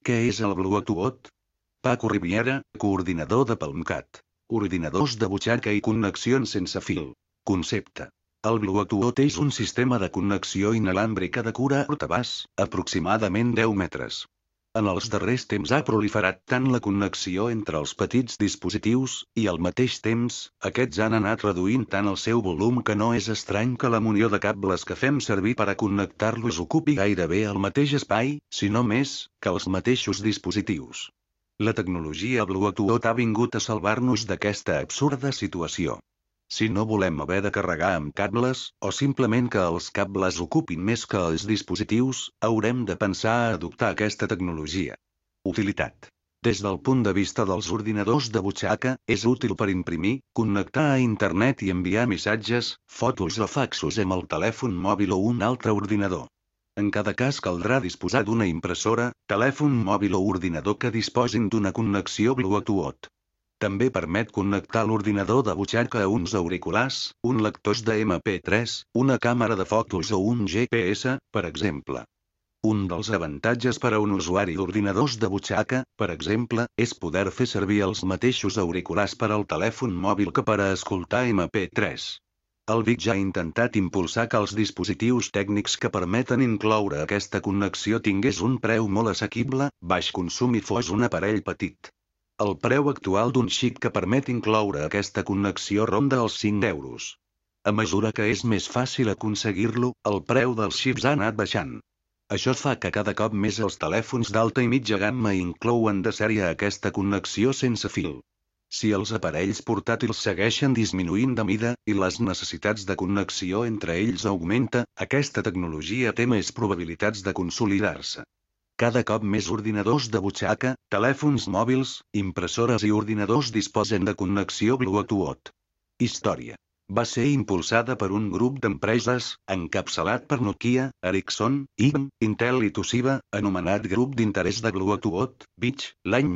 Què és el Bluetooth? Paco Riviera, coordinador de Palmcat. Ordinadors de butxaca i connexions sense fil. Concepte. El Bluetooth és un sistema de connexió inalàmbrica de curt abast, aproximadament 10 metres. En els darrers temps ha proliferat tant la connexió entre els petits dispositius, i al mateix temps, aquests han anat reduint tant el seu volum que no és estrany que la munió de cables que fem servir per a connectar-los ocupi gairebé el mateix espai, si no més, que els mateixos dispositius. La tecnologia Bluetooth ha vingut a salvar-nos d'aquesta absurda situació. Si no volem haver de carregar amb cables, o simplement que els cables ocupin més que els dispositius, haurem de pensar a adoptar aquesta tecnologia. Utilitat. Des del punt de vista dels ordinadors de butxaca, és útil per imprimir, connectar a internet i enviar missatges, fotos o faxos amb el telèfon mòbil o un altre ordinador. En cada cas caldrà disposar d'una impressora, telèfon mòbil o ordinador que disposin d'una connexió Bluetooth. També permet connectar l'ordinador de butxaca a uns auriculars, un lector de MP3, una càmera de fotos o un GPS, per exemple. Un dels avantatges per a un usuari d'ordinadors de butxaca, per exemple, és poder fer servir els mateixos auriculars per al telèfon mòbil que per a escoltar MP3. El BIC ja ha intentat impulsar que els dispositius tècnics que permeten incloure aquesta connexió tingués un preu molt assequible, baix consum i fos un aparell petit. El preu actual d'un xip que permet incloure aquesta connexió ronda els 5 euros. A mesura que és més fàcil aconseguir-lo, el preu dels xips ha anat baixant. Això fa que cada cop més els telèfons d'alta i mitja gamma inclouen de sèrie aquesta connexió sense fil. Si els aparells portàtils segueixen disminuint de mida, i les necessitats de connexió entre ells augmenta, aquesta tecnologia té més probabilitats de consolidar-se. Cada cop més ordinadors de butxaca, telèfons mòbils, impressores i ordinadors disposen de connexió Bluetooth. Història. Va ser impulsada per un grup d'empreses, encapçalat per Nokia, Ericsson, IBM, Intel i Toshiba, anomenat Grup d'Interès de Bluetooth, BIC, l'any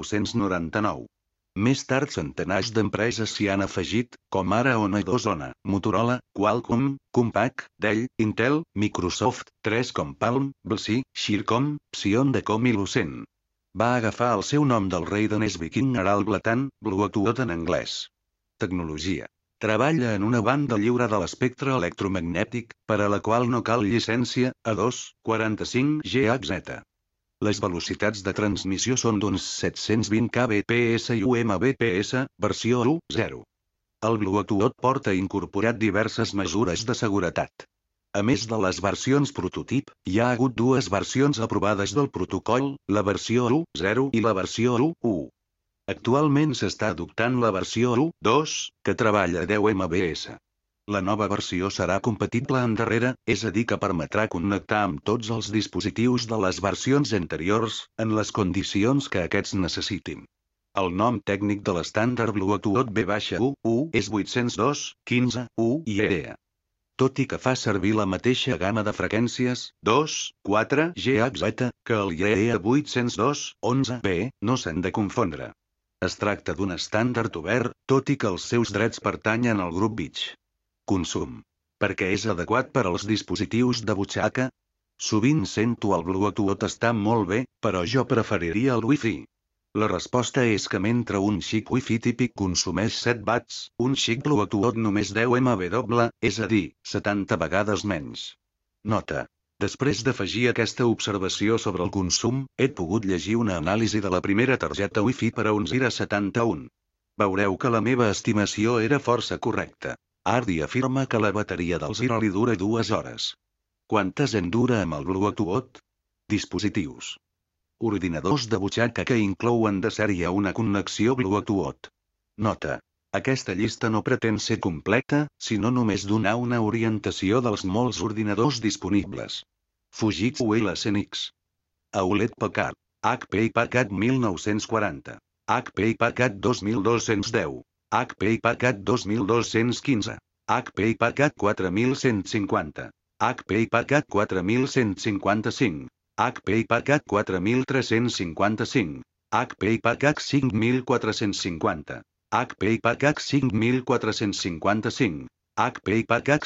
1999. Més tard centenars d'empreses s'hi han afegit, com ara Ona, Motorola, Qualcomm, Compaq, Dell, Intel, Microsoft, 3Com Palm, BLC, Shearcom, Psion-Decom i Lucent. Va agafar el seu nom del rei danès viking Harald Blåtand, Bluetooth en anglès. Tecnologia. Treballa en una banda lliure de l'espectre electromagnètic, per a la qual no cal llicència, A245 GHz. Les velocitats de transmissió són d'uns 720 kbps i UMBPS, versió 1.0. El Bluetooth porta incorporat diverses mesures de seguretat. A més de les versions prototip, hi ha hagut dues versions aprovades del protocol, la versió 1.0 i la versió 1.1. Actualment s'està adoptant la versió 1.2, que treballa a 10 mbps. La nova versió serà compatible amb darrere, és a dir que permetrà connectar amb tots els dispositius de les versions anteriors, en les condicions que aquests necessitin. El nom tècnic de l'estàndard Bluetooth B-1.1 és 802.15.1 IEEE. Tot i que fa servir la mateixa gamma de freqüències, 2.4 GHz, que el IEEE 802.11b, no s'han de confondre. Es tracta d'un estàndard obert, tot i que els seus drets pertanyen al grup BIC. Consum. Per què és adequat per als dispositius de butxaca? Sovint sento el Bluetooth està molt bé, però jo preferiria el Wi-Fi. La resposta és que mentre un xic Wi-Fi típic consumeix 7 watts, un xic Bluetooth només 10 mW, és a dir, 70 vegades menys. Nota. Després d'afegir aquesta observació sobre el consum, he pogut llegir una anàlisi de la primera targeta Wi-Fi per a un Zira 71. Veureu que la meva estimació era força correcta. Ardi afirma que la bateria del Zira li dura 2 hores. Quantes en dura amb el Bluetooth? Dispositius. Ordinadors de butxaca que inclouen de sèrie una connexió Bluetooth. Nota. Aquesta llista no pretén ser completa, sinó només donar una orientació dels molts ordinadors disponibles. Fujitsu LSNX. Hewlett-Packard. HP Packard 1940. HP Packard 2210. HP Packard 2215. HP Packard 4150. HP Packard 4155. HP Packard 4355. HP Packard 5450. HP Packard 5455. HP Packard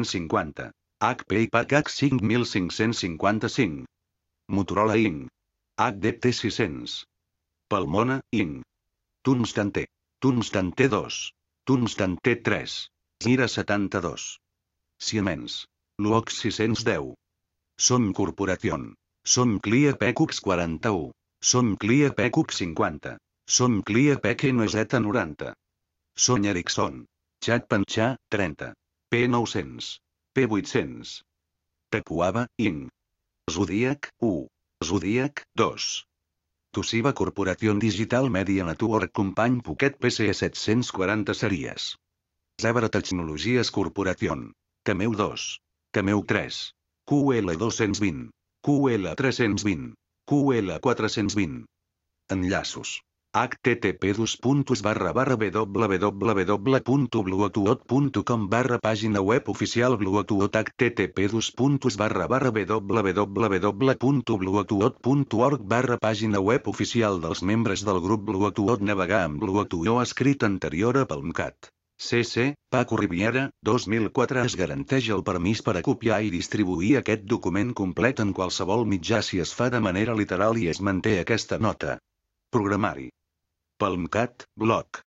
5550. HP Packard 5555. Motorola Inc. HDT 600. Palmona, Inc. Tungsten T. Tungsten T2. Tungsten T3. Zira 72. Siemens. Luox 610. Som Corporation. Som Clia PQX 41. Som Clia PQX 50. Som Clia PQ NZ90. Som Ericsson. Chat Panxà, 30. P900. P800. Tacuaba, Inc. Zodiac, 1. Zodiac, 2. Toshiba Corporation Digital Media Network Company Pocket PCE 740 Series. Zebra Tecnologies Corporation. Cameu 2. Cameu 3. QL 220. QL 320. QL 420. Enllaços. http://www.bluetooth.com Pàgina web oficial Bluetooth http://www.bluetooth.org Pàgina web oficial dels membres del grup Bluetooth Navegar amb Bluetooth escrit anterior a Palmcat. CC, Paco Riviera, 2004 Es garanteix el permís per a copiar i distribuir aquest document complet en qualsevol mitjà si es fa de manera literal i es manté aquesta nota. Programari. Palmcat, blog.